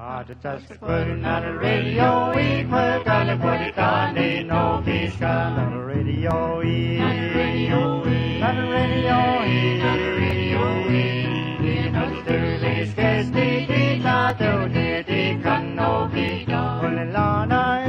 Put on the radio, we put on the Purikani, no Vishka, on the radio, on the radio, on the radio, on the radio, on the radio, skes di la do di kan no Vishka, on la na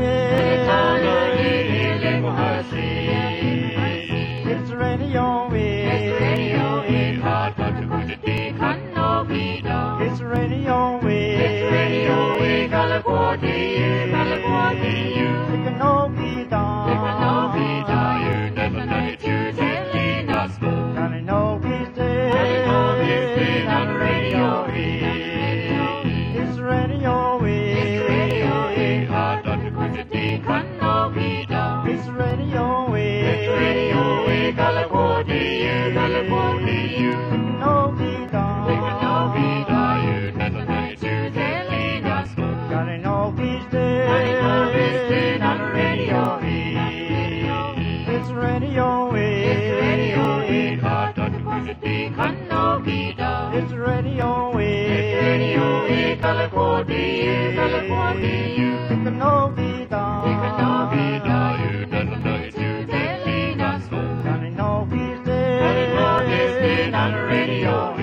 le mohasi. It's radio, it's radio, hot but to di kan no Vishka. It's radio, it's radio, California, California. It can all be done. It can all be done. You never know it. You tell gospel. And I know he's dead. I know he's dead on the radio. It's radio. It's radio. Hard to quit it. Can all be done. It's radio. It's radio. California, California. It can all be done. It can all be done. You never know it. You tell gospel. And I know he's dead. I know he's dead on the radio. It's radio. It's radio. Hard to quit it. Can all be done. It's radio. It's radio. California, California. It can all be done. It can all be done. You never know it. You tell gospel. And I know he's dead. I know he's dead on the radio.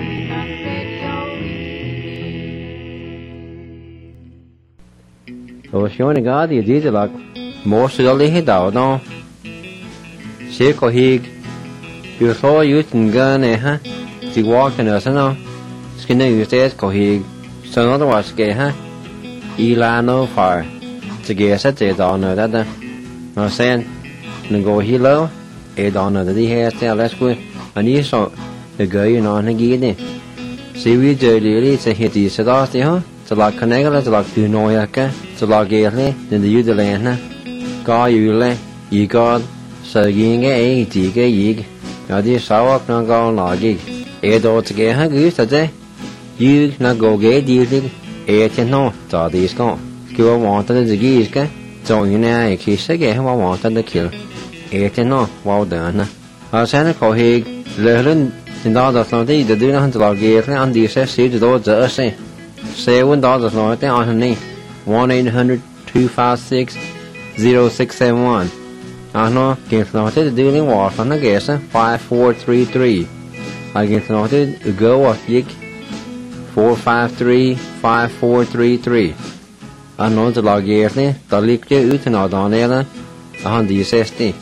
Rồi xuống này có thì chỉ là một sự lý hết đầu đó sẽ có hi biểu số yếu tình cơ này ha chỉ qua cái nữa sao nó cái này yếu sẽ có hi sau đó là cái ha Ilano far chỉ cái sẽ chế tạo nữa đó đó nó sen đừng có hi lâu ở đó nữa đi hết sẽ là cái anh ấy sao để gửi nó này kia này sẽ vi chơi đi sẽ hiện thì sẽ đó thế hảจะหลักคะแนนก็แล้วจะหลักคือน้อยอะก็จะหลักเกลี่ยในยุคเดิมนะก็อยู่เลยอีกก็สื่อยิงก็จีก็ยิงแล้วที่สาวก็ก็หลักอีกตัวจะเกี่ยฮะคือสัจจะยูนักโกเกดีที่เช่นนั้นจะดีสก็คือว่ามองตั้งแต่กี่ก็จงอยู่ในคิดสักแค่ว่ามองตั้งแต่คิดเช่นนั้นว่าเดินนะอาเช่นนั้นเขาเฮกเรื่องที่เราจะสอนที่จะดูนะจะหลักเกลี่ยอันดีเสียสิ่งที่เราจะเสีย$7 nói tới on này 1-800-256-0671 nó kiện nói tới đưa lên hòa phán nó ghé sang 5433 kiện nói tới go ở dịch 453-5433 nóจะลาเกียร์เนี่ยตอนเล็กเจ้าอุทนอดอนเนี่ยนะดีเซสตี้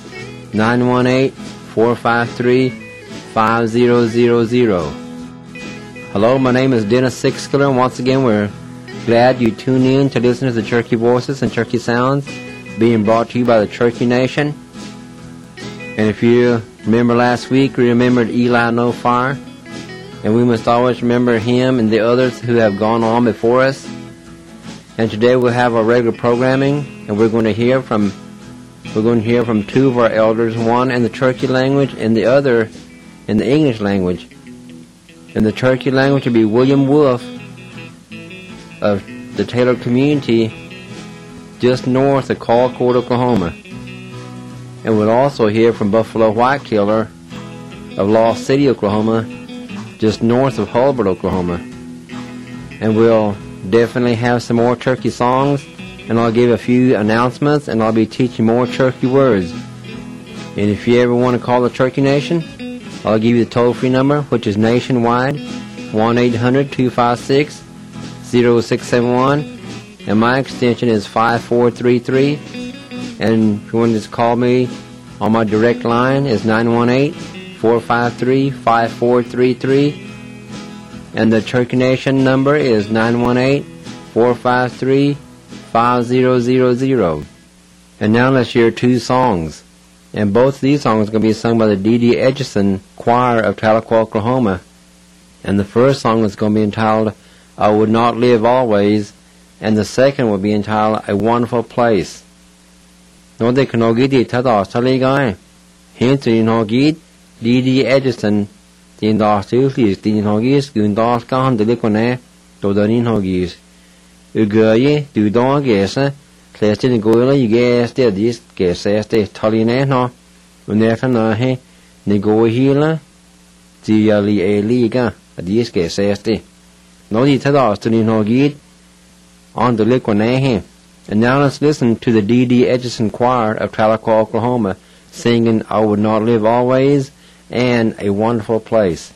918-453-5000. Hello, my name is Dennis Sixkiller, and once again we're glad you tune in to listen to the Cherokee Voices and Cherokee Sounds being brought to you by the Cherokee Nation. And if you remember last week, we remembered Eli No Fire, and we must always remember him and the others who have gone on before us. And today we'll have our regular programming, and we're going to hear from two of our elders, one in the Cherokee language and the other in the English language. In the Cherokee language will be William Wolf of the Taylor community just north of Colquitt, Oklahoma. And we'll also hear from Buffalo Whitekiller of Lost City, Oklahoma, just north of Hulbert, Oklahoma. And we'll definitely have some more Cherokee songs, and I'll give a few announcements, and I'll be teaching more Cherokee words. And if you ever want to call the Cherokee Nation, I'll give you the toll-free number, which is nationwide, 1-800-256-0671, and my extension is 5433. And if you want to just call me on my direct line, is 918-453-5433, and the Cherokee Nation number is 918-453-5000. And now let's hear two songs. And both of these songs are going to be sung by the D.D. Edgerson Choir of Tahlequah, Oklahoma. And the first song is going to be entitled, I Would Not Live Always, and the second will be entitled, A Wonderful Place. Nó đây nó ghi đi thả đỏ sao lấy gai. Hiện thì nó ghi D.D. Edgerson thì đỏ xíu thì nó ghi gửi đỏ cao hơn từ đây con nè. Đồ đó nó ghi. Gửi từ đó ghé sa. Thế trên ngôi là ghé ste đi ghé sa ste thali nè nó. Nè thằng nó he. Nè ngôi hi là. Chỉ li cả. Đi ghé sa ste. Nó đi thả đỏ thì nó ghi on the Liquanahe. And now let's listen to the D.D. Edgerton Choir of Tahlequah, Oklahoma, singing I Would Not Live Always and A Wonderful Place.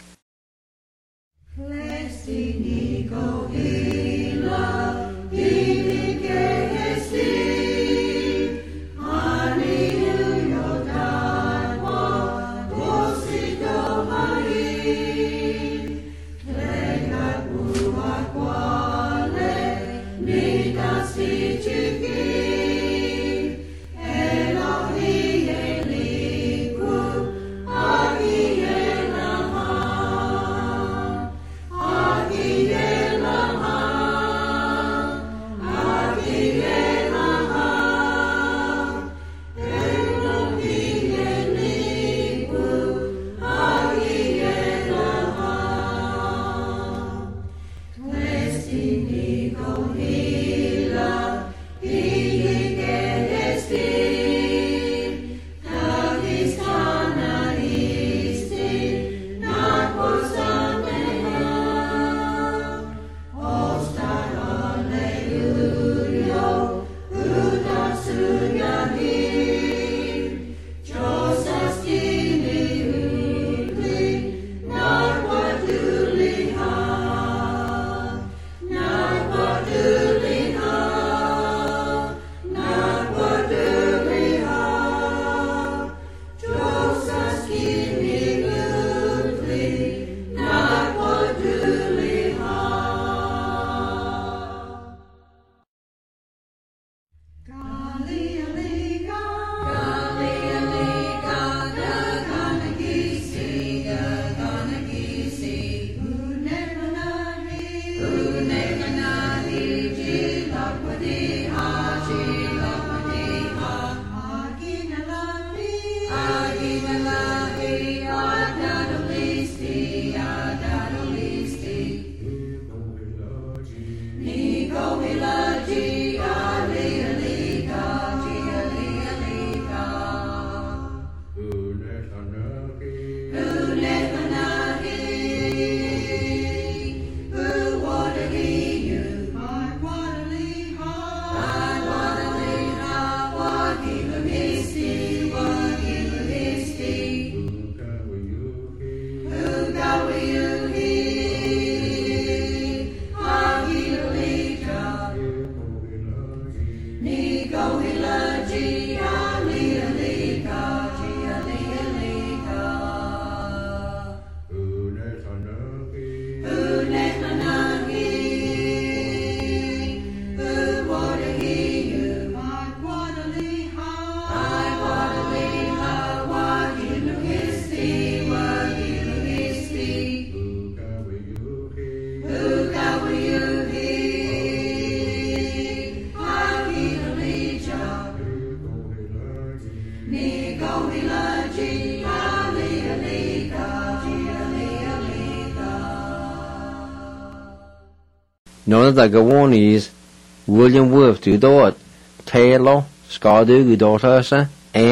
Know that the Gawanis, William Wolfe to do it, Taylor, Scardu, daughter,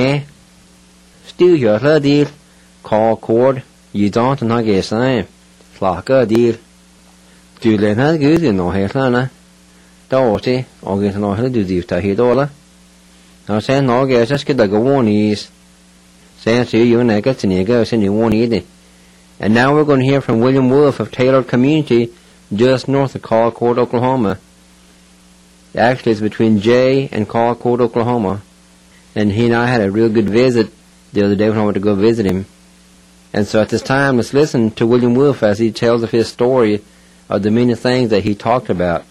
still your her deal, call cord, you don't and I guess I flock a deal. Do let her good in no hair, Dorothy, or get no her do the Tahi dollar. Now send no guess, just get the Gawanis. Send to you and I get to nigger, send you one eating. And now we're going to hear from William Wolfe of Taylor Community, just north of Colcord, Oklahoma. Actually, it's between Jay and Colcord, Oklahoma. And he and I had a real good visit the other day when I went to go visit him. And so at this time, let's listen to William Wolfe as he tells of his story of the many things that he talked about.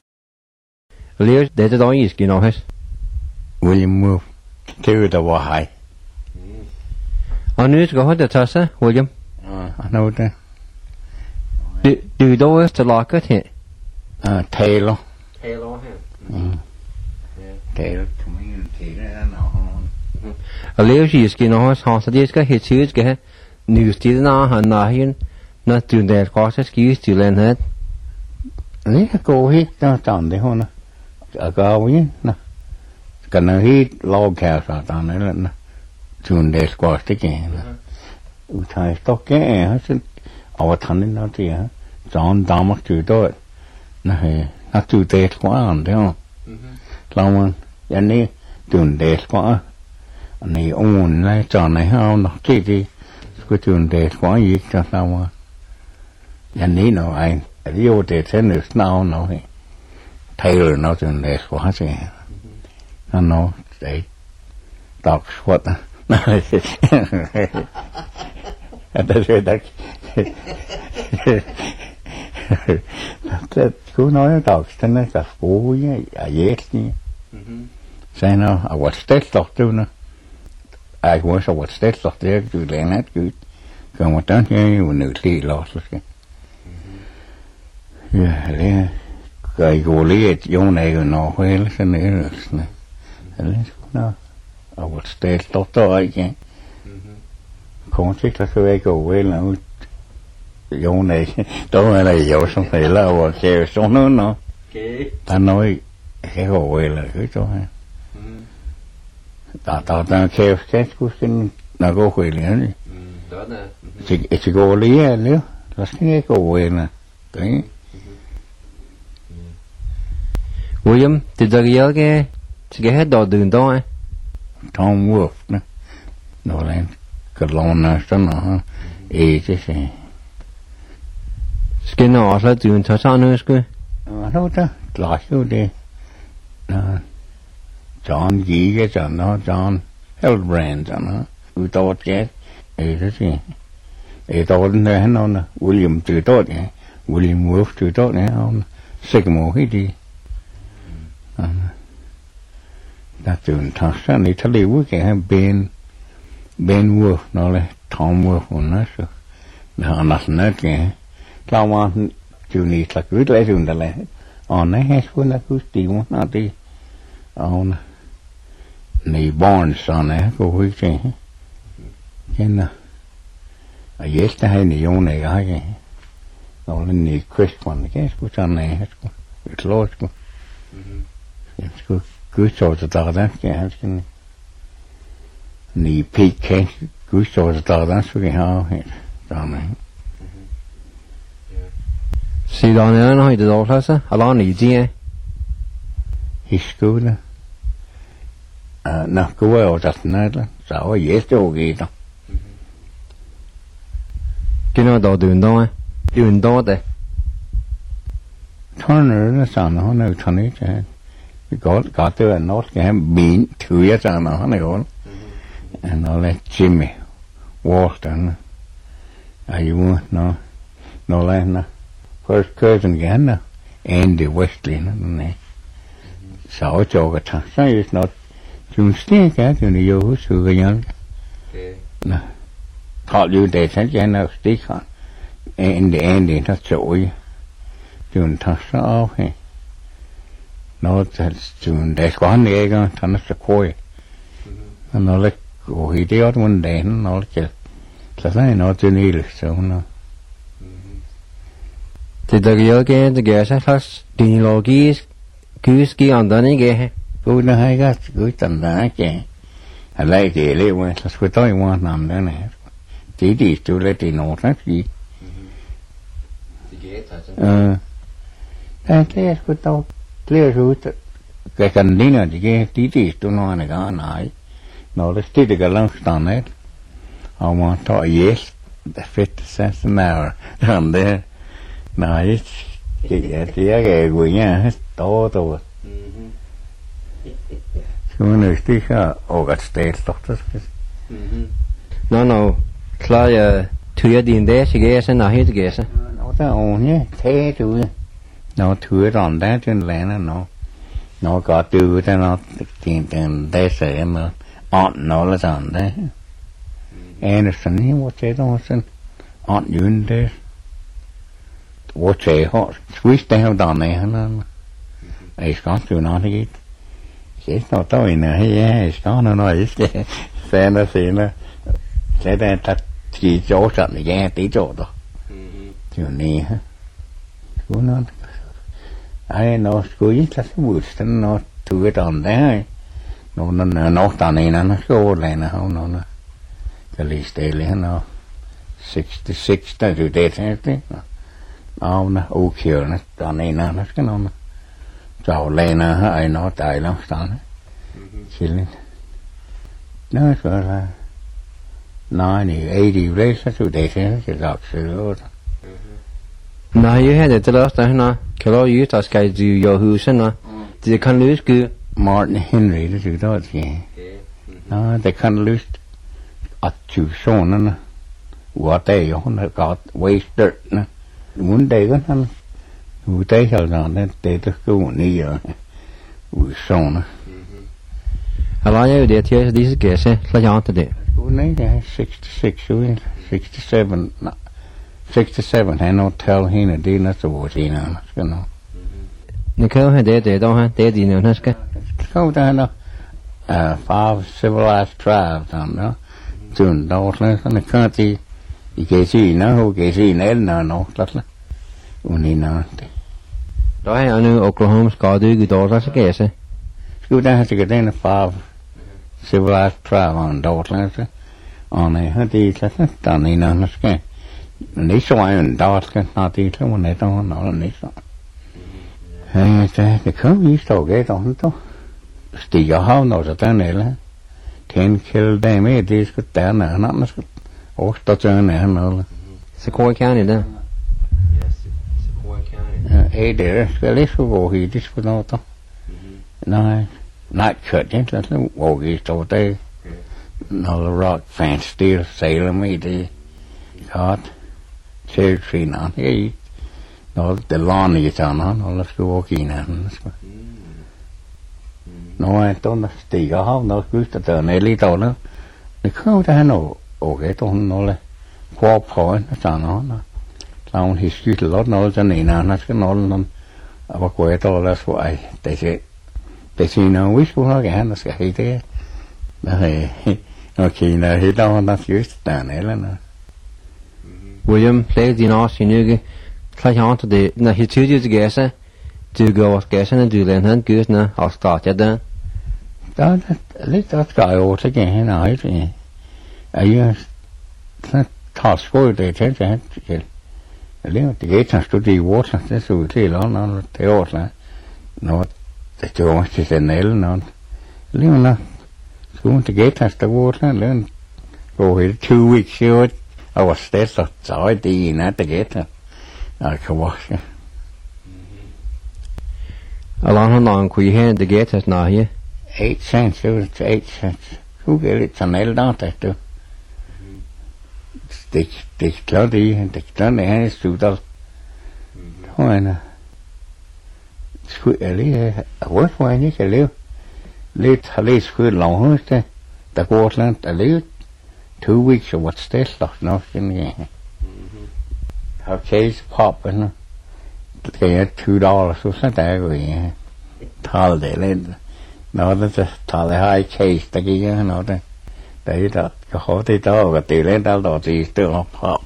William Wolfe, to the Wahai. I knew to go to Tessa, William. I know that. Do you know to lock it here? Taylor. Taylor, Taylor community, I know. A little she's getting on his house, he's got his huge get news to the now, and now here, not doing that course, excuse to learn that. Let go hit down the honor. I go in. Gonna hit log house out on it, soon they squash again. We try to talk again, I said. Our turning out here, John Damak to do it. tu det quá anh đó lâu mà giờ này tuần det quá anh này ông này chọn này hao nó cái gì cái tuần det quá gì cho sao mà giờ này nó anh Rio det thế nữa nào nó thay rồi nó tuần det quá chứ nó để đọc suốt Cứ nói đọc thế này cả phố với dễ nhỉ sao nó ở what state đọc tu nó ai cũng sao what state đọc thế cứ lén hết cứ còn một tán cái nữ thì lo rồi cái cái gỗ lý giống này rồi nó hơi là cái này rồi nó ở what state đọc to ấy chứ không thích là cái gỗ quê là giống này tối nay dạo xong thì là vào kêu xong nó ta nói cái gỗ quê là cứ cho ta kêu cái là gỗ quê liền chỉ gỗ lý nữa là cái gỗ quê là cái William thì giờ cái hết đồ đường đó Tom Wolf nè nó lên cái lon nó cho nó chứ gì cái nó là đường cho sao nữa cơ đâu đó lại vô đi John gì cái cho nó John Hellbrand cho nó tôi tốt cái đó gì tốt này nó nè William từ tốt này William Wolf từ tốt này ông Sigmund cái gì đã từng thằng sáng này thấy vui cái Ben Wolf nó là Tom Wolf nó sao nó nói cái lao mà chú này là cứ lấy dùng đó là này hết cuốn là cứ tìm nó đi này Barnes này cô huy cái nè yes ta hay này ông này cái nó là này Chris one cái cô cho này hết cô lôi cô cứ cho tao đó cái này Pete cứ cho tao đó số cái hao hết đó này Xí đó nữa nó được đâu hết á, ở đó nghỉ gì ấy? History nè, cứ vào đặt này đó, sao dễ cho gì đó. Cái nó đồ đường đó đấy. Turner nó sao nó thằng ấy chứ, có từ nó cái biển thứ ấy sao nó này còn, nó là Jimmy Walton, nó là nó first cousin again nè Andy Wesley nó này sao cho cái thằng sao nó chúng stick cái thì nó vô sự cái nhau nè họ như để thấy cái nó stick hả Andy nó chối chúng thằng sao hay nó chúng để quán này cái thằng nó sẽ coi nó là hồi đó vấn đề nó là cái là nó chưa đi được sao nó thì giờ cái sẽ phát triển lo cái anh đó này cái cô nó hay cái cứ tận đá cái lại thì lấy qua là tôi nói qua nằm đó này chỉ đi tôi lấy thì nổ rất gì cái tôi lấy rồi cái cần đi nữa thì cái tí tôi nói này cái này nó là tí cái lăng stan này họ mà thôi yes the 50 cents an hour down there nói cái quỷ nha hết to chúng nó stick August State doctor nó là thuê điện đấy thì cái sẽ nói hết cái sẽ nó ta ổn nhé thế chứ nó thuê ròn đá trên lẽ nó có từ cho nó tiền đấy sẽ mà nó là ròn đấy Anderson he what say đó sen yun đấy what say họ switch down down này nó ấy có từ nó thì cái nó tôi nữa hay có nó nói cái xe nó xí nó sẽ đây ta chỉ chỗ trận thì nghe tí chỗ đó kiểu này ha của nó ai nó cuối là cái buổi sáng nó từ cái đòn đấy nó tao này nó show lại nó cái list đấy nó 66 ta từ đây thế nó ok nó tao này nó cái nó giàu lên ai nó tài lắm sao đấy chỉ lên nó gọi là nói này 80 lấy sao chủ đề thế chỉ đọc sự luôn Na you had it last na kilo you tas kai du yo hu sen na the kan lose good Martin Henry đó chữ đó gì nó they can lose at chữ số nó what they nó got waste dirt nó muốn đây cái nó vụ tế sao nào nên tế tôi cứ muốn đi rồi vụ số nó How long you did here these guys la jant de vụ này là 66 67 67 hay nó tell he nó đi nó số gì nào cái nó Nicole had de don't ha de di no naska không ta nó five civilized tribes nó chừng đâu nó cái gì cái gì nó không cái gì nó lắm uni nó Do I know Oklahoma ska du good or cái guys cứ đang chỉ cái này five civilized tribes on đâu lắm on này hết đi là tao này nó cái lý số anh đâu cái nó đi thế mà này tao nó là lý số cái không biết sao cái đó không thì giờ how nó sẽ này là 10 kill damage đi cái té này nó tao chơi này nó là Sequoia County da để cái lý số bộ gì đi số nó tao not cut chứ là bộ gì tao đây nó là rock fan steel Salem ấy đi hot cherry tree nó cái nó the lawn gì sao nó là cái bộ gì nè nó tôi nó tì cái hốc nó cứ từ này đi tàu nó không thấy nó cái tôi nó là qua phổi nó sao nó làm thì suy lót nó cho này nào nó cái nó và quay tôi là xoay tại vì nó biết của nó cái nó sẽ hay thế nó thì nó khi nào thì đâu nó cứ tàn này là nó William played the North you knew la jant de na his two years guys to go guys and do then hand good na I'll start ya then đó lấy đó cái ô thế cái thế nào ấy thì ấy nó tháo xuống để thế thế lấy cái thằng tôi đi vót thế rồi thì nó theo là nó để cho cái cái này nó lấy nó xuống cái thằng tôi vót nó lên rồi 2 weeks ago I was there so I did not to get it come on Along long we had the get us now here 8 cents it was 8 cents who get it nail down there too stick cloudy and the cloud này sụt đâu thôi nè squid lấy worth why nhỉ cái liu lấy squid lòng hơn thế ta qua lên ta lấy 2 weeks of what's this stuff no in how case pop and cái $2 số sao ta rồi thal để lên nó là thal high case ta kia nó đây đấy đó có khó thì đó và tỷ lên đó đó thì tự nó pop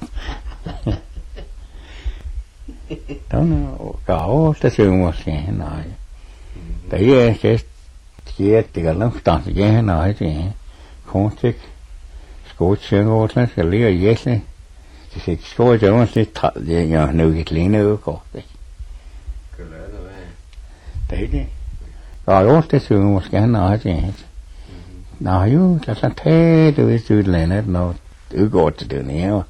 đó nó có cái sự một cái nói đấy cái kia thì cái nó toàn cái nói thì không thích cố chơi ngô thế cái lý là yes này thì cố chơi mà thì thật vậy nhờ nữ cái lý nữa có đấy đấy đi rồi ốt cái sự một cái nói thì nào yêu chắc là thế tôi sự này nó tự gọi được nhiều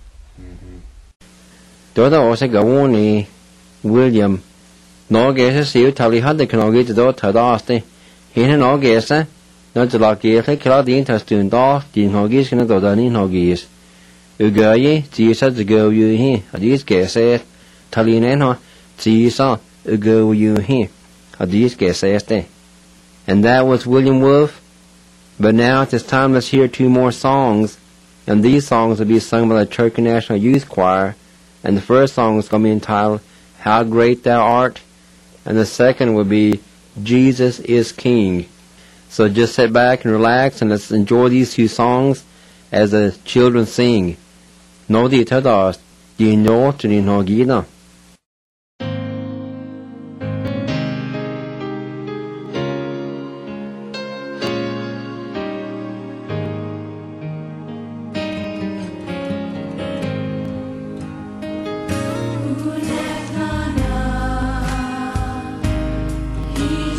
đó đó sẽ go ni William nó cái xíu thằng đi hát được cái nó cái đó thời đó đấy hiện nó cái sao nó chỉ là cái cái điện thoại truyền đó điện thoại cái nó đó điện thoại cái cái chỉ sao chỉ go you he đi cái sẽ thằng đi này nó chỉ sao go you he đi cái sẽ đấy and that was William Wolf. But now at this time, let's hear 2 more songs, and these songs will be sung by the Turkey National Youth Choir, and the first song is going to be entitled How Great Thou Art, and the second will be Jesus is King. So just sit back and relax, and let's enjoy these 2 songs as the children sing. Nå de tar da, de nå til de nå gina. He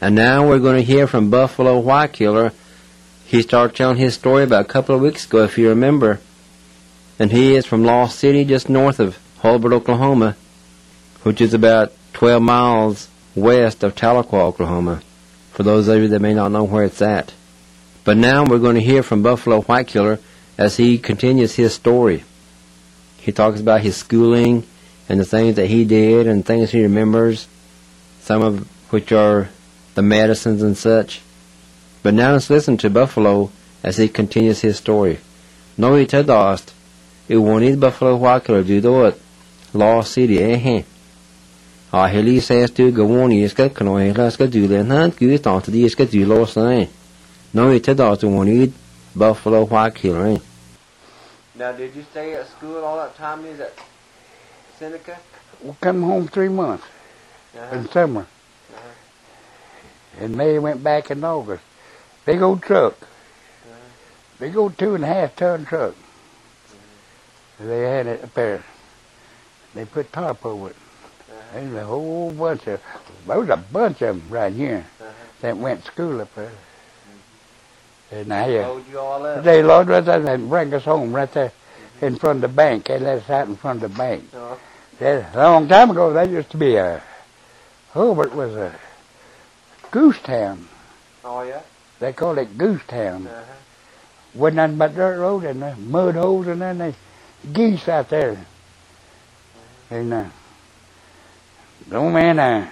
And now we're going to hear from Buffalo White Killer. He started telling his story about a couple of weeks ago, if you remember. And he is from Lost City, just north of Hulbert, Oklahoma, which is about 12 miles west of Tahlequah, Oklahoma, for those of you that may not know where it's at. But now we're going to hear from Buffalo White Killer as he continues his story. He talks about his schooling and the things that he did and things he remembers, some of which are the medicines and such. But now let's listen to Buffalo as he continues his story. No ita dast, iwani Buffalo White Killer do do it, Lost City, Heli says to Gawani is got canoe, let's go do that, not good on to the is got do lost, No ita dast, iwani Buffalo White Killer, Now, did you stay at school all that time? Is at Seneca? We come home 3 months in summer. In May, went back in August. Big old truck. Big old 2.5-ton truck. They had it up there. They put tarp over it. There's a whole bunch of, there was a bunch of them right here that went to school up there. And load you all up? They loaded us up and bring us home right there in front of the bank. They let us out in front of the bank. A long time ago, there used to be Hulbert was a goose town. Oh, yeah? They called it Goose Town. Wasn't nothing but dirt road and mud holes and then they geese out there. And the old man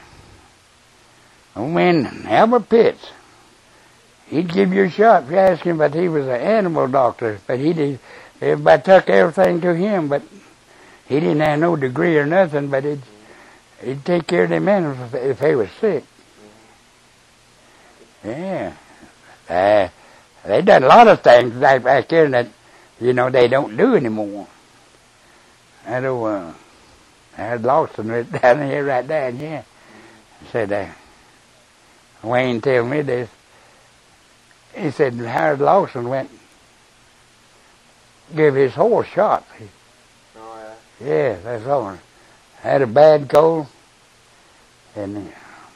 Albert Pitts, he'd give you a shot if you asked him, but he was an animal doctor. But everybody took everything to him, but he didn't have no degree or nothing, but he'd take care of them animals if they was sick. Yeah. They done a lot of things back there that, they don't do anymore. I had Lawson down here, right down here. Said, Wayne tell me this. He said, Harold Lawson went, gave his horse shots. Oh, yeah? Yeah, that's all. Had a bad cold and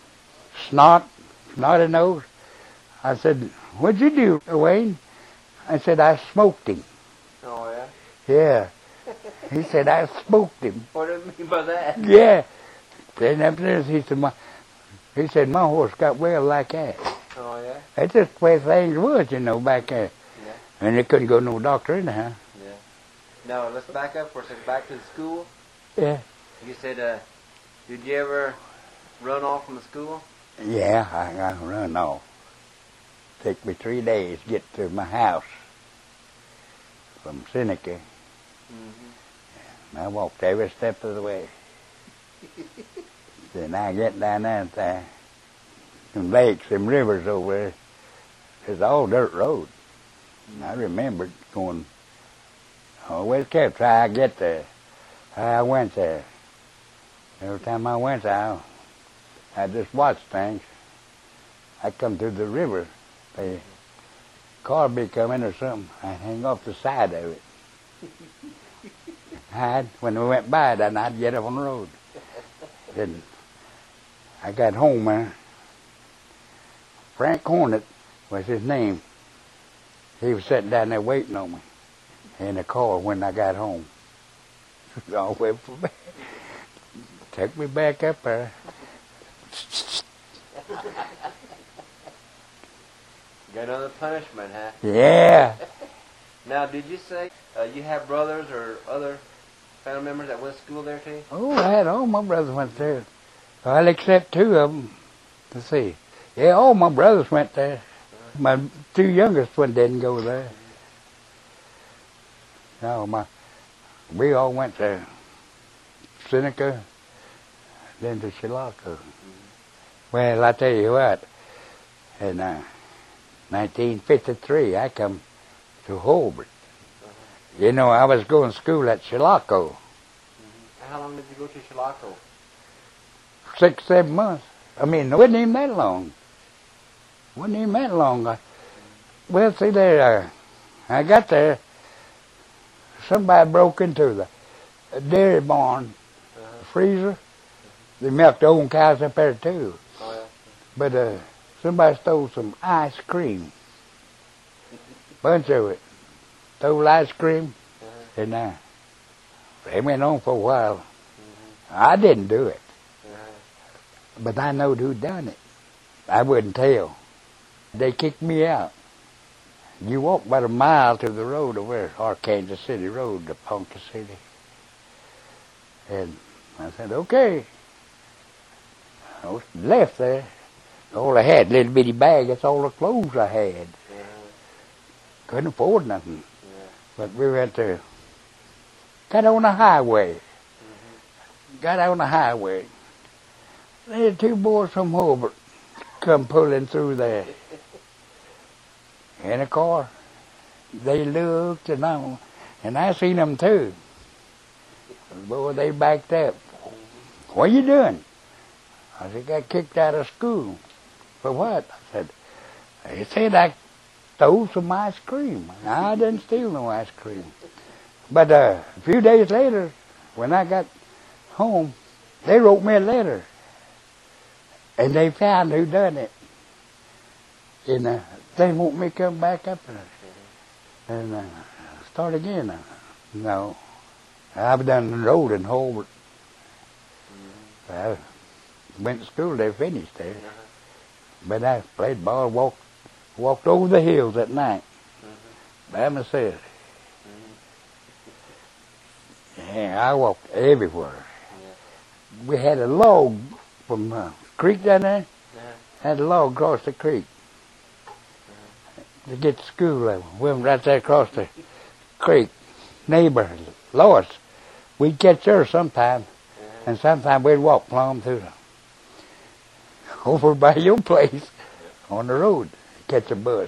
snotty nose. I said, what'd you do, Wayne? I said, I smoked him. Oh, yeah? Yeah. He said, I smoked him. What do you mean by that? Yeah. Then up there, he said, my horse got well like that. Oh, yeah? That's just the way things was, back there. Yeah. And they couldn't go to no doctor anyhow. Yeah. Now, let's back up for a second. Back to the school. Yeah. You said, did you ever run off from the school? Yeah, I run off. Took me 3 days to get to my house from Seneca. I walked every step of the way. Then I get down there, some lakes, some rivers over there. It's all dirt road. I remembered going, always kept trying to get there. I went there. Every time I went there, I just watched things. I come through the river. A car be coming or something. I'd hang off the side of it. When we went by, then I'd get up on the road. Then I got home, Frank Hornet was his name. He was sitting down there waiting on me in the car when I got home. All the way from back. Took me back up there. Got another punishment, huh? Yeah. Now, did you say you have brothers or other family members that went to school there too? Oh, I had all my brothers went there. Well, except 2 of them. Let's see. Yeah, all my brothers went there. My 2 youngest one didn't go there. No, we all went to Seneca, then to Chilocco. Well, I tell you what, in 1953, I come to Hulbert. I was going to school at Chilocco. How long did you go to Chilocco? 6, 7 months. I mean, it wasn't even that long. Well, see there, I got there, somebody broke into the dairy barn, freezer. They milked their own cows up there too. Oh, yeah. But somebody stole some ice cream. Bunch of it. Stole ice cream. And it went on for a while. I didn't do it. But I knowed who done it. I wouldn't tell. They kicked me out. You walk about a mile to the road over there, Arkansas City Road to Ponca City. And I said, okay. I was left there. All I had, little bitty bag, that's all the clothes I had. Couldn't afford nothing. But we went to, got on the highway. Got on the highway. There were two boys from Hobart come pulling through there. In a car. They looked and I seen them too. Boy, they backed up. What are you doing? I said, got kicked out of school. For what? I said, they said I stole some ice cream. I didn't steal no ice cream. But a few days later, when I got home, they wrote me a letter. And they found who done it. And they want me to come back up and start again. No. I've done the road in Hobart. I went to school there, finished there. But I played ball, walked over the hills at night by myself. Yeah, I walked everywhere. We had a log from the creek down there. Had a log across the creek to get to school. We went right there across the creek. Neighbor, Lois, we'd catch her sometime, and sometime we'd walk plumb through over by your place on the road, catch a bus.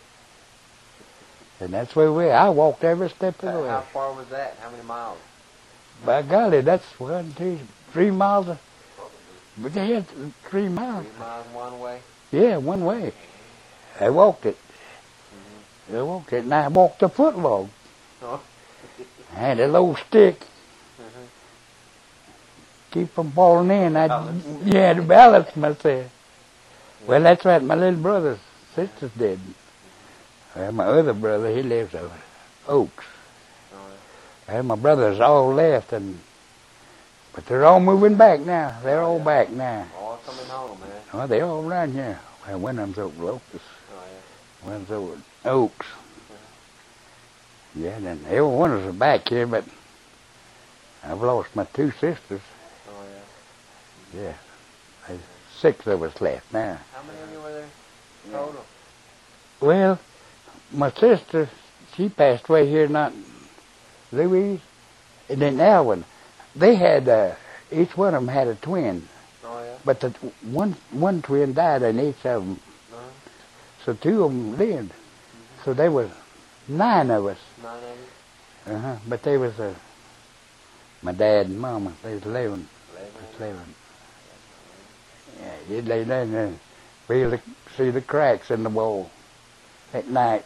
And that's where I walked every step of the way. How far was that? How many miles? By golly, that's 1, 2, 3 miles. But they had 3 miles. 3 miles one way? Yeah, one way. I walked it. I walked it, and I walked the foot log. I had a little stick. Keep from falling in. To balance myself. Well, that's what my little brothers, sisters did. Well, my other brother, he lives over Oaks. And my brothers all left, but they're all moving back now. They're all back now. All coming home, man. Oh, they all around here. Well, one of them's over Locust. One of them's over Oaks. Yeah, then every one of us are back here, but I've lost my 2 sisters. Yeah. There's 6 of us left now. How many of you were there total? Well, my sister, she passed away here, not Louise, and then Alvin. They had, each one of them had a twin. But the one twin died in each of them. So 2 of them lived. So there was 9 of us. 9 of you? But they was, my dad and mama, they was 11. 11. Yeah, you'd lay down there and see the cracks in the wall at night.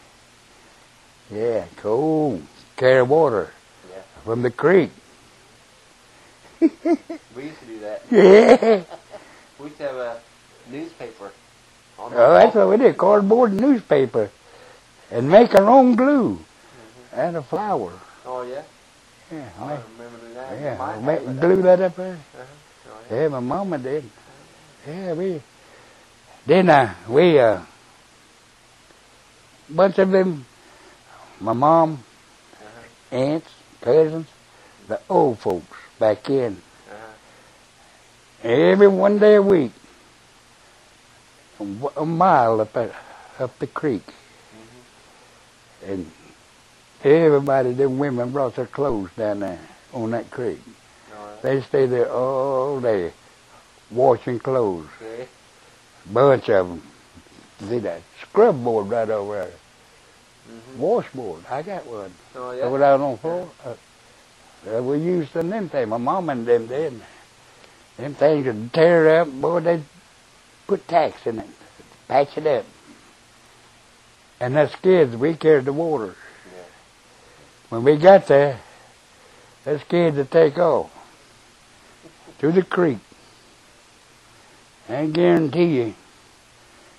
Yeah, cold. Carry water from the creek. We used to do that. Yeah. We used to have a newspaper. Oh, that's what we did, cardboard newspaper. And make our own glue. And a flower. Oh, yeah? Yeah. I remember doing that. Yeah, glue that up there. Yeah, my mama did. Yeah, bunch of them, my mom, aunts, cousins, the old folks back in. Every one day a week, a mile up the creek. And everybody, them women brought their clothes down there on that creek. They stayed there all day washing clothes. Bunch of them. See that scrub board right over there. Washboard. I got one. Oh, yeah? Over down on the floor. We used them things. My mom and them did. Them things would tear up. Boy, they'd put tacks in it. Patch it up. And us kids, we carried the water. Yeah. When we got there, us kids would take off to the creek. I guarantee you,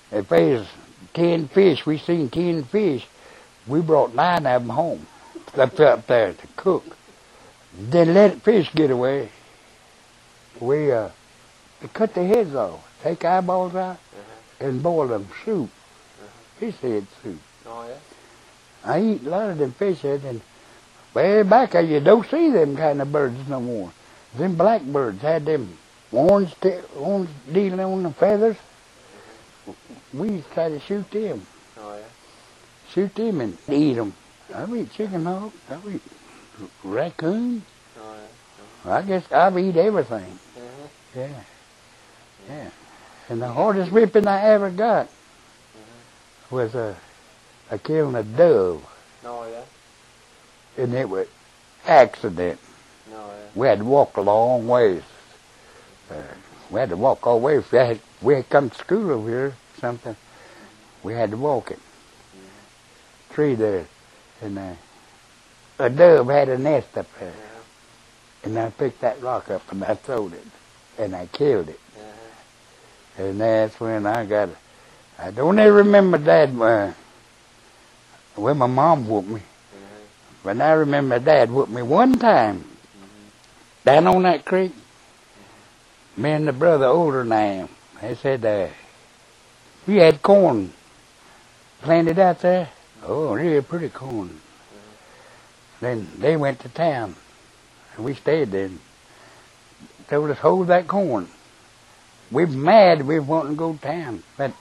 If there's 10 fish, we seen 10 fish, we brought 9 of them home, up there to cook. Then let fish get away. We cut their heads off, take eyeballs out, and boil them soup. Fish head soup. Oh, yeah? I eat a lot of them fish heads, and way back there you don't see them kind of birds no more. Them blackbirds had them orange dealing on the feathers. We used to try to shoot them. Oh, yeah? Shoot them and eat them. I've eat chicken hogs. I've eat raccoon. Oh, yeah? I guess I've eat everything. Yeah. Yeah. And the hardest whipping I ever got was I killed a dove. Oh, yeah? And it was accident. No, yeah? We had to walk a long ways. We had to walk all the way. If we had come to school over here, something, we had to walk it. Tree there. And a dove had a nest up there. And I picked that rock up and I throwed it. And I killed it. And that's when I got it. I don't ever remember Dad when my mom whooped me. But I remember Dad whooped me one time. Down on that creek. Me and the brother older than I am. They said, we had corn planted out there. Oh, really pretty corn. Then they went to town. And we stayed there. Told us, hold that corn. We were mad we wanted to go to town. But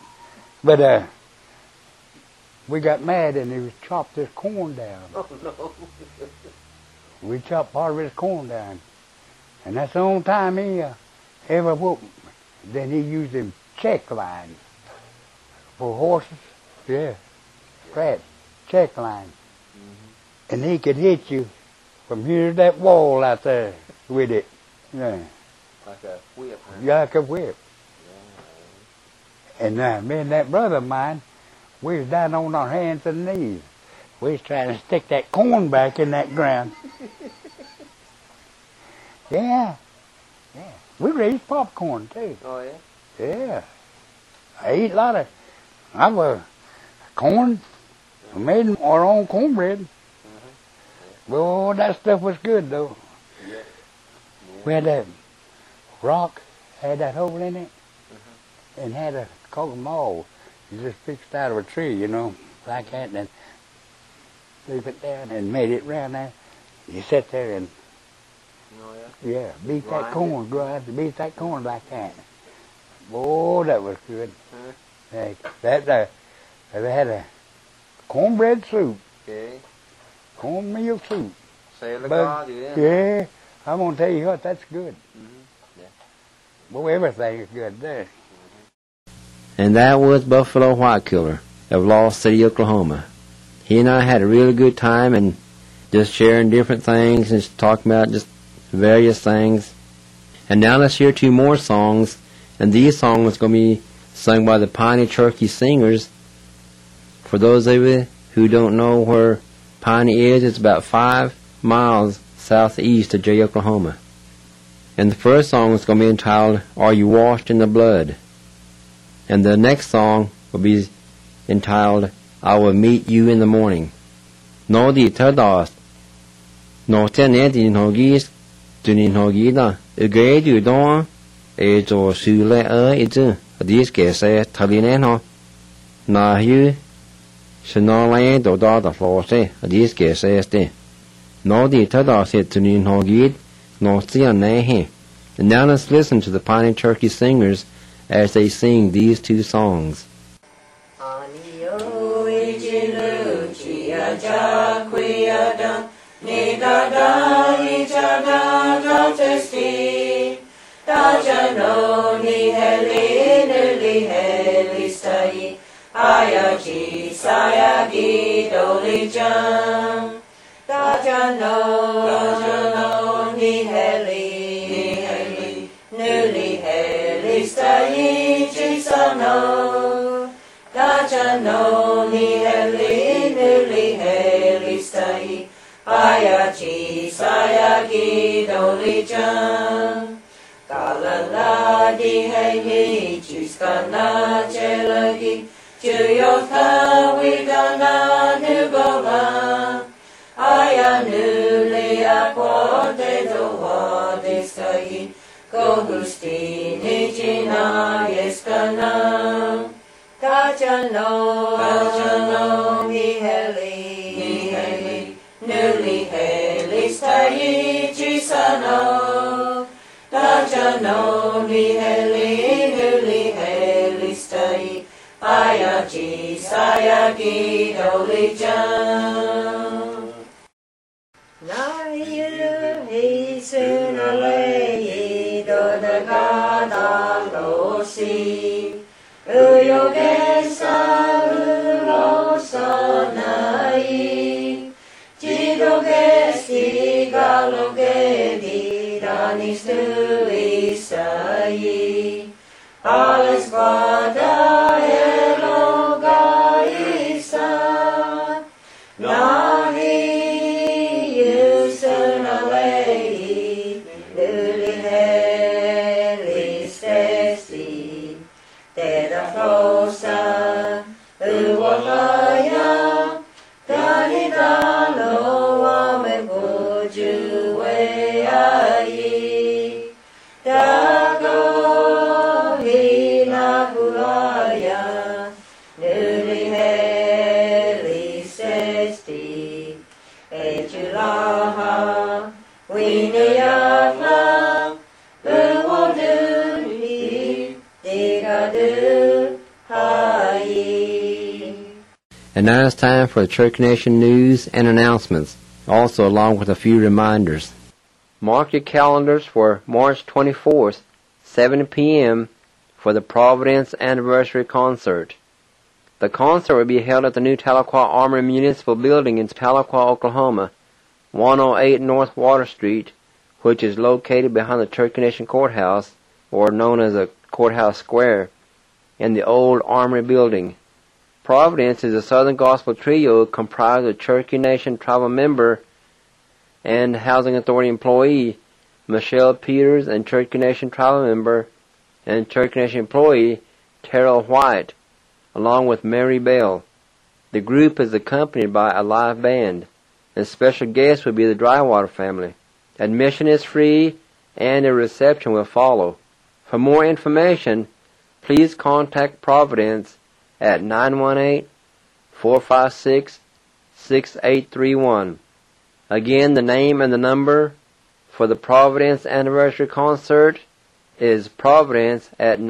we got mad and we chopped this corn down. Oh, no. We chopped part of his corn down. And that's the only time he ever whooped me. Then he used them check lines for horses. Yeah. Straps. Check lines. And he could hit you from here to that wall out there with it. Yeah. Like a whip, huh? Like a whip. And me and that brother of mine, we was down on our hands and knees. We was trying to stick that corn back in that ground. Yeah. Yeah. We raised popcorn too. Oh, yeah? Yeah. I eat a lot of corn. We made our own cornbread. Oh, that stuff was good though. Yeah. We had that rock, had that hole in it, and had a coat of mold. You just fixed out of a tree, you know, like that, and then leave it down and made it round there. You sit there and Oh, yeah? yeah, beat Grind that corn, beat that corn like that. Oh, that was good. They had a cornbread soup, Okay. cornmeal soup. Say the But, God, yeah. yeah, I'm gonna tell you what, that's good. Yeah. Well, everything is good there. And that was Buffalo Whitekiller of Lost City, Oklahoma. He and I had a really good time and just sharing different things and just talking about just various things. And now let's hear 2 more songs. And these songs are going to be sung by the Piney Cherokee Singers. For those of you who don't know where Piney is, it's about 5 miles southeast of Jay, Oklahoma. And the first song is going to be entitled, Are You Washed in the Blood? And the next song will be entitled, I Will Meet You in the Morning. No di tadas. No tene di nogis. Dunin hogida. Ugay du don. E jo sule izu. Dis ke se taline no. Na hu. Shenole do da da flose. Dis ke se este. No di tadas it dunin hogid. No tiane he. And now let's listen to the Piney Cherokee Singers as they sing these 2 songs. Kalala di hei hi, chis kana chelagi, yes kana Kachano Miheli Nuli Heli Stai Chisano Kachano Miheli Nuli Heli Stai Ayachi Sayaki Dolijan Naiyu Hisunale Dodagada Losi Uyogesa ulosanai Jidogesti galogedi danis tuisai Alles vada elogaisa Nahi yusunalei Ulihelis testi Teda rosa uwahaya Kanidano ame bujuwe ai Dago hina hulaya Nuli helis esti Echulaha winiyatla Uwoduni digadu And now it's time for the Church Nation news and announcements, also along with a few reminders. Mark your calendars for March 24th, 7 p.m. for the Providence Anniversary Concert. The concert will be held at the new Tahlequah Armory Municipal Building in Tahlequah, Oklahoma, 108 North Water Street, which is located behind the Church Nation Courthouse, or known as the Courthouse Square, in the old Armory Building. Providence is a Southern Gospel trio comprised of Cherokee Nation tribal member and Housing Authority employee Michelle Peters and Cherokee Nation tribal member and Cherokee Nation employee Terrell White, along with Mary Bell. The group is accompanied by a live band, and special guests will be the Drywater family. Admission is free, and a reception will follow. For more information, please contact Providence at 918-456-6831. Again, the name and the number for the Providence Anniversary Concert is Providence at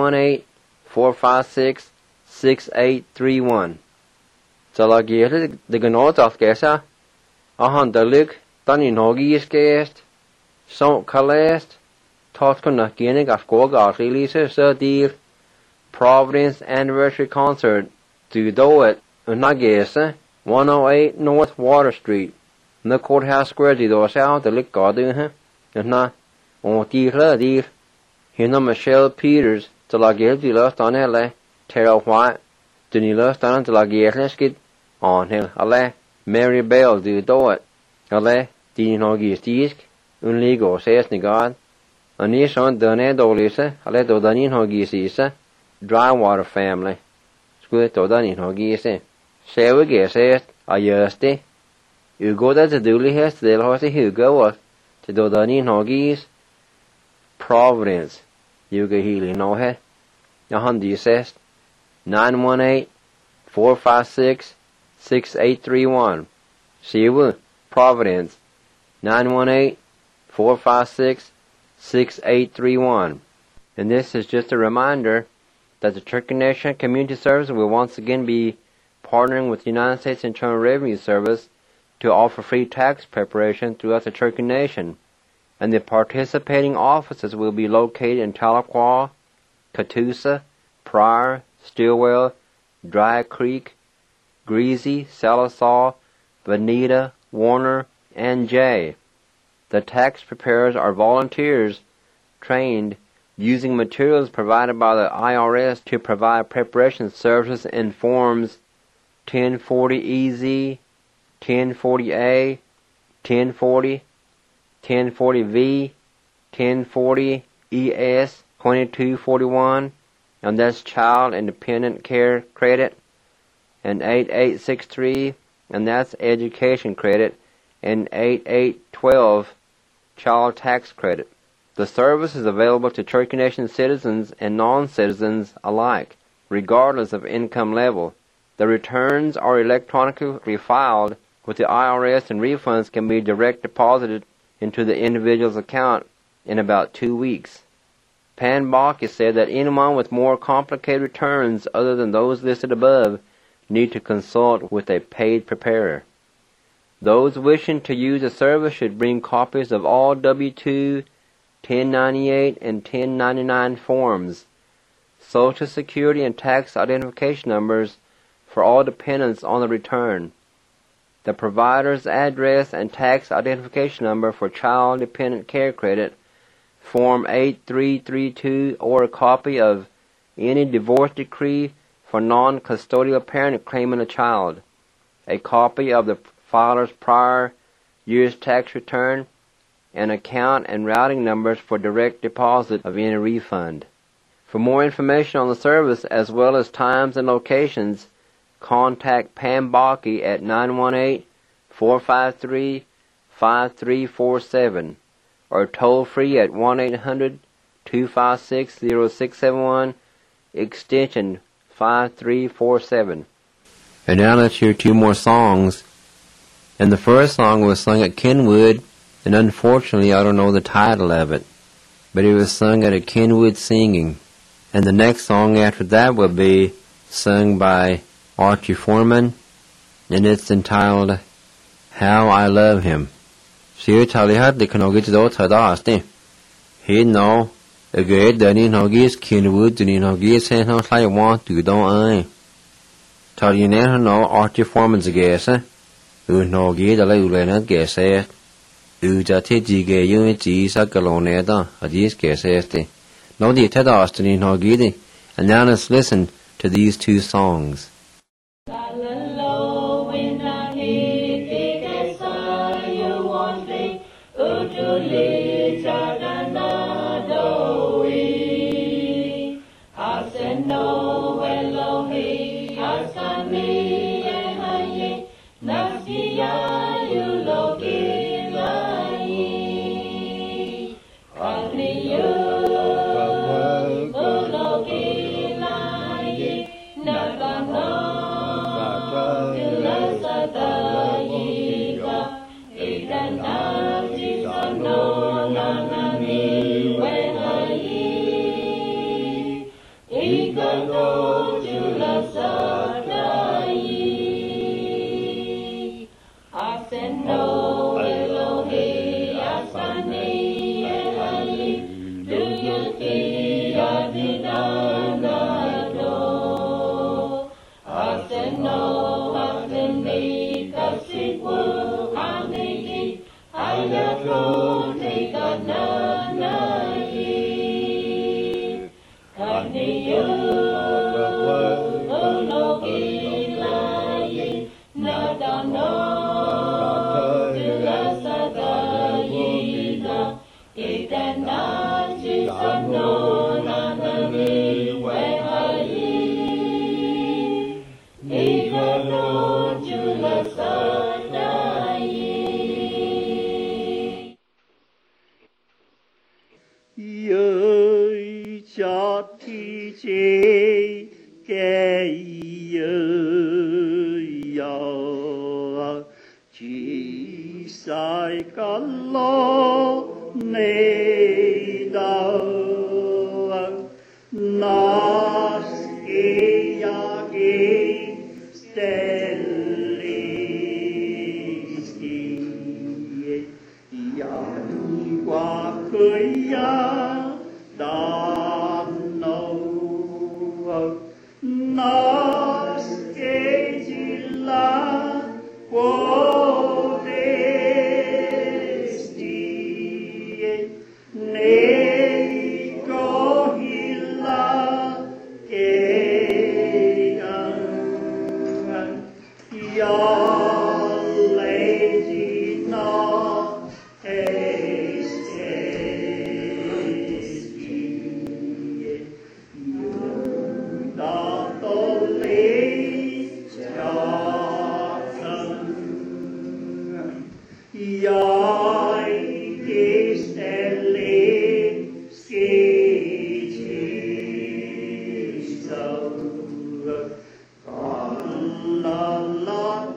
918-456-6831. Zalagir the Gnotas Gesa, Ahan Dalig, Tani Nogis Gest, Sont Kalest, Totkana Ginig Afkoga Releases Deal. Providence Anniversary Concert to do it Nagesa 108 North Water Street in the Courthouse Square to do south the lick garden na on dear Hina Michelle Peters to la give the last on LA Terrell White to the last on to la give skid on hill LA Mary Bell do it LA the Nogis Disk Unligo says ni God Anis on Dane Dolisa LA do Danin Hogis Isa Drywater family. Skulle då den in hagi se. Sewe gese a jösti. Ugo da te duli hest del hosi hugo was. Te då den in hagi Providence. Ugo healy no he. Ja han disest. 918-456-6831. Sewe Providence. 918-456-6831. And this is just a reminder that the Cherokee Nation Community Service will once again be partnering with the United States Internal Revenue Service to offer free tax preparation throughout the Cherokee Nation, and the participating offices will be located in Tahlequah, Catoosa, Pryor, Stillwell, Dry Creek, Greasy, Sallisaw, Veneta, Warner, and Jay. The tax preparers are volunteers trained using materials provided by the IRS to provide preparation services in forms 1040EZ, 1040A, 1040, 1040V, 1040ES, 2241, and that's Child Independent Care Credit, and 8863, and that's Education Credit, and 8812, Child Tax Credit. The service is available to Cherokee Nation citizens and non-citizens alike, regardless of income level. The returns are electronically filed with the IRS, and refunds can be direct deposited into the individual's account in about 2 weeks. Pan Baki said that anyone with more complicated returns other than those listed above need to consult with a paid preparer. Those wishing to use the service should bring copies of all W-2, 1098, and 1099 forms, Social Security and tax identification numbers for all dependents on the return, the provider's address and tax identification number for Child Dependent Care Credit, Form 8332, or a copy of any divorce decree for non-custodial parent claiming a child, a copy of the filer's prior year's tax return, and account and routing numbers for direct deposit of any refund. For more information on the service as well as times and locations, contact Pam Baki at 918-453-5347 or toll free at 1-800-256-0671, extension 5347. And now let's hear two more songs. And the first song was sung at Kenwood, and unfortunately I don't know the title of it, but it was sung at a Kenwood singing. And the next song after that will be sung by Archie Foreman, and it's entitled How I Love Him. Siya Talihat de Kanogit do Tadaste. He no, a great Danny Nogis, Kenwood, Danny Nogis, and how I want to don't I. Talian no Archie Foreman's a guess, Nogi the Lulena guess it. Ujati Jige Unity Sakaloneda, a dis guess it. No the Tadastani Nogidi, and now let's listen to these two songs.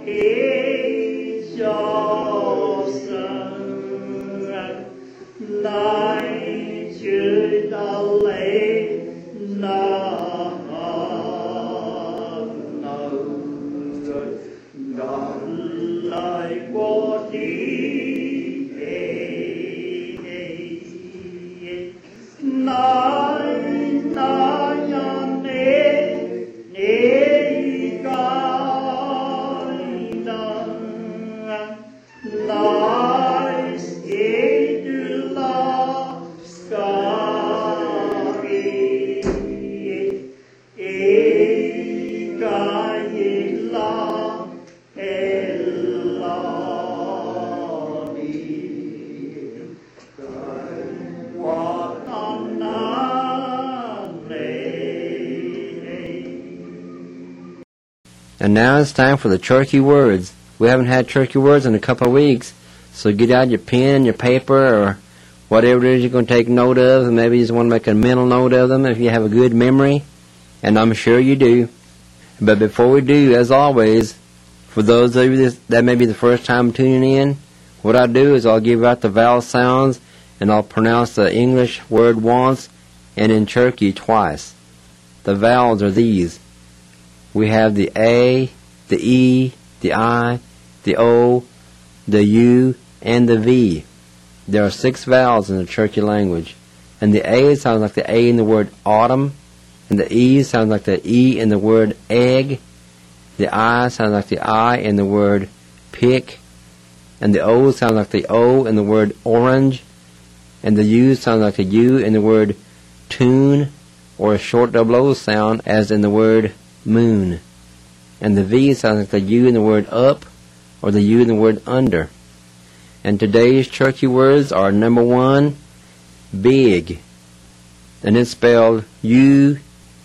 And now it's time for the Cherokee words. We haven't had Cherokee words in a couple of weeks, so get out your pen and your paper or whatever it is you're going to take note of, and maybe you just want to make a mental note of them if you have a good memory, and I'm sure you do. But before we do, as always, for those of you that may be the first time tuning in, what I'll do is I'll give out the vowel sounds, and I'll pronounce the English word once, and in Cherokee twice. The vowels are these. We have the A, the E, the I, the O, the U, and the V. There are 6 vowels in the Cherokee language. And the A sounds like the A in the word autumn, and the E sounds like the E in the word egg, the I sounds like the I in the word pick, and the O sounds like the O in the word orange, and the U sounds like the U in the word tune, or a short double O sound as in the word moon. And the V sounds like the U in the word up, or the U in the word under. And today's Cherokee words are number 1, big. And it's spelled U-T-A-N-A.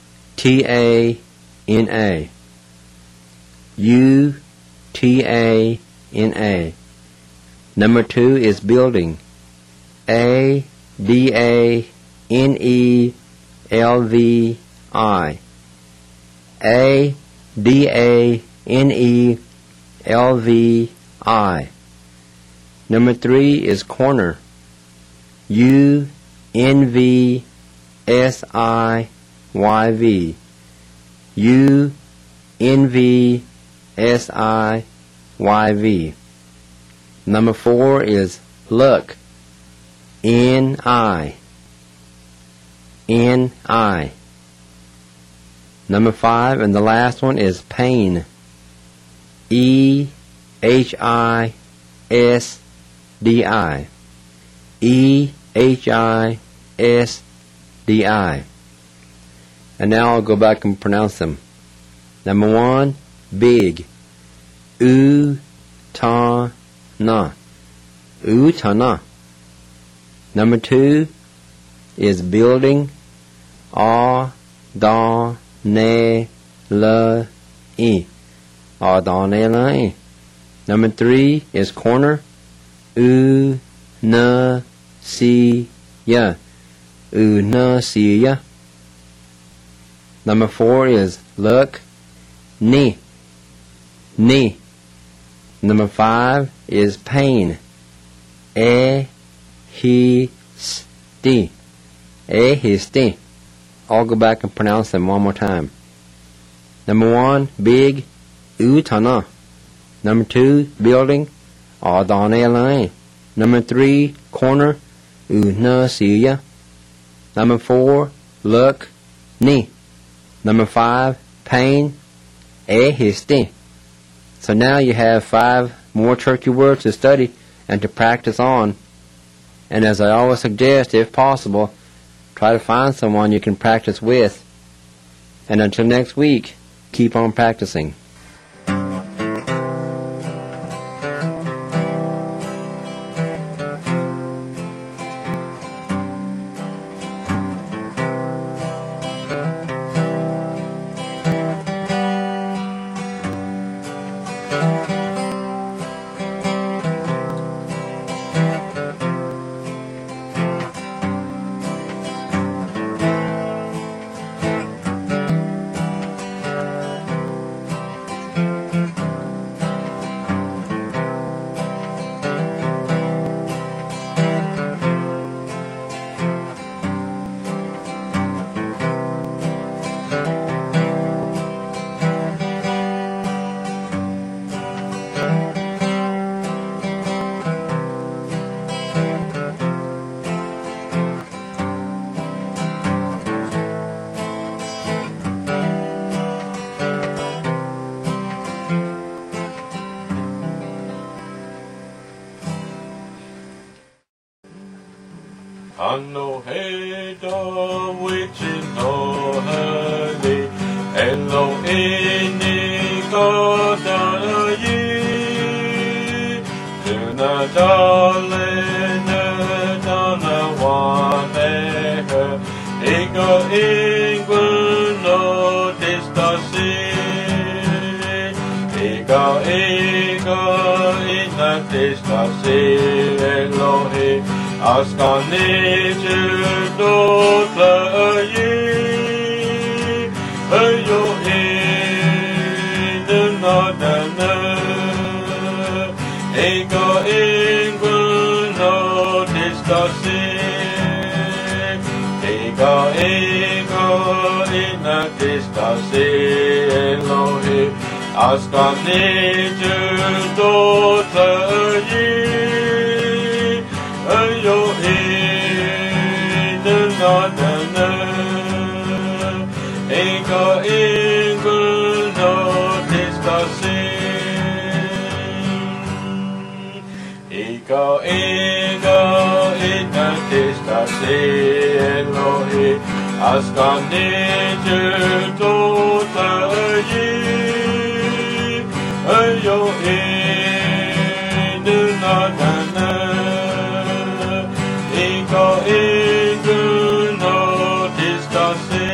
U-T-A-N-A. Number 2 is building. A-D-A-N-E-L-V-I. A-D-A-N-E-L-V-I. Number 3 is corner. U-N-V-S-I-Y-V. U-N-V-S-I-Y-V. Number 4 is luck. N-I. N-I. Number 5, and the last one is pain. E-H-I-S-D-I. E-H-I-S-D-I. And now I'll go back and pronounce them. Number 1, big. U-ta-na. U-ta-na. Number 2 is building. A-da-ne-la-e. A-da-ne-la-e. Number 3 is corner. U-na-si-ya. U-na-si-ya. Number 4 is luck. Ni. Ni. Number 5 is pain. E-hi-sti. E-hi-sti. I'll go back and pronounce them one more time. Number 1, big. U-ta-na. Number 2, building. A-da-ne-la-e. Number 3, corner. U-na-si-ya. Number 4, luck. Ni. Number 5, pain. E-hi-sti. So now you have 5 more Cherokee words to study and to practice on. And as I always suggest, if possible, try to find someone you can practice with. And until next week, keep on practicing. Kano Heda which in no hurry, Elo ini Koda ye, Tuna Dalena Dana Waneha, Ego Ingwen no Distasi, Ego Ina Distasi, Elohi. Askani judo playi, ayo in nadana, ego inguno distasi, ego ina distasi, Elohi. Askani judo playi. Ayo in nadana, ego inguno distasi, ego ina distasi, Elohi. Askani judo tayi, ayo in nadana. Ego inguno distasi.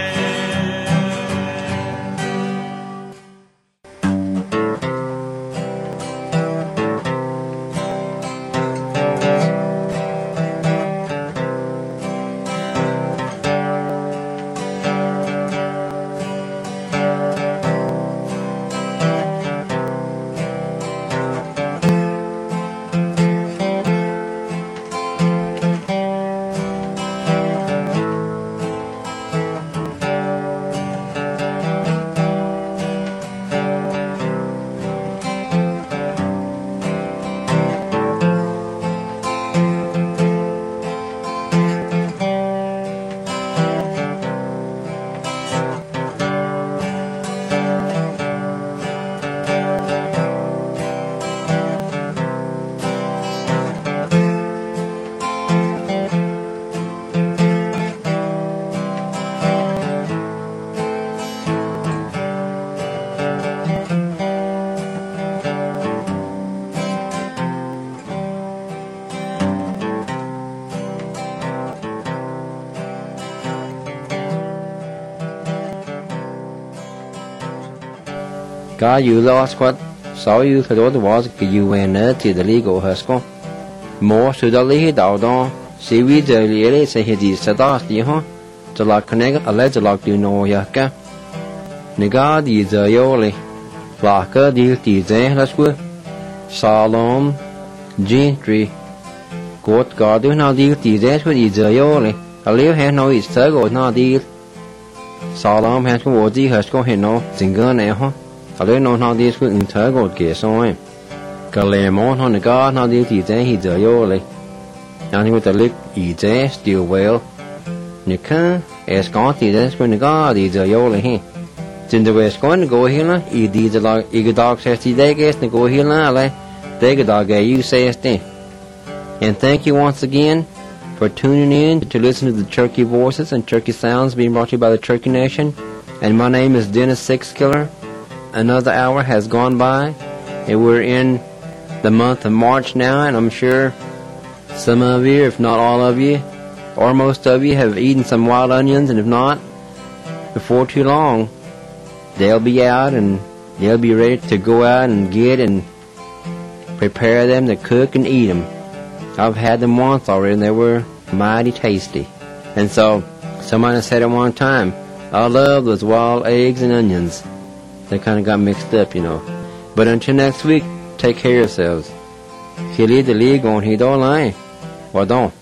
God, you lost what saw you for what was you went to the legal hustle. More to the lead out on. See, we the lady say he did sadas, you huh? To like connect a ledger like you know yaka. Negad is a yoli. Flaka deal the let's go. Salom, gentry. Good God, do not deal the death with is a yoli. A little hand no is go not deal. Salom has go was the hustle, he no, singer now, huh? I don't know how this will intergo get on. Galemon on the guard, how this is a he's a yoli. And with the lip, he's a still well. You can't ask Auntie that's when the guard is a yoli here. Since the West going to go here, he did the like Eagle Dog says they guess to go here now, like they dog you say thing. And thank you once again for tuning in to listen to the Cherokee Voices and Cherokee Sounds being brought to you by the Cherokee Nation. And my name is Dennis Sixkiller. Another hour has gone by, and we're in the month of March now, and I'm sure some of you, if not all of you, or most of you, have eaten some wild onions, and if not, before too long, they'll be out, and they'll be ready to go out and get and prepare them to cook and eat them. I've had them once already, and they were mighty tasty. And so, somebody said at one time, I love those wild eggs and onions. They kind of got mixed up, you know. But until next week, take care of yourselves. He lead the league on he don't lie. Or don't.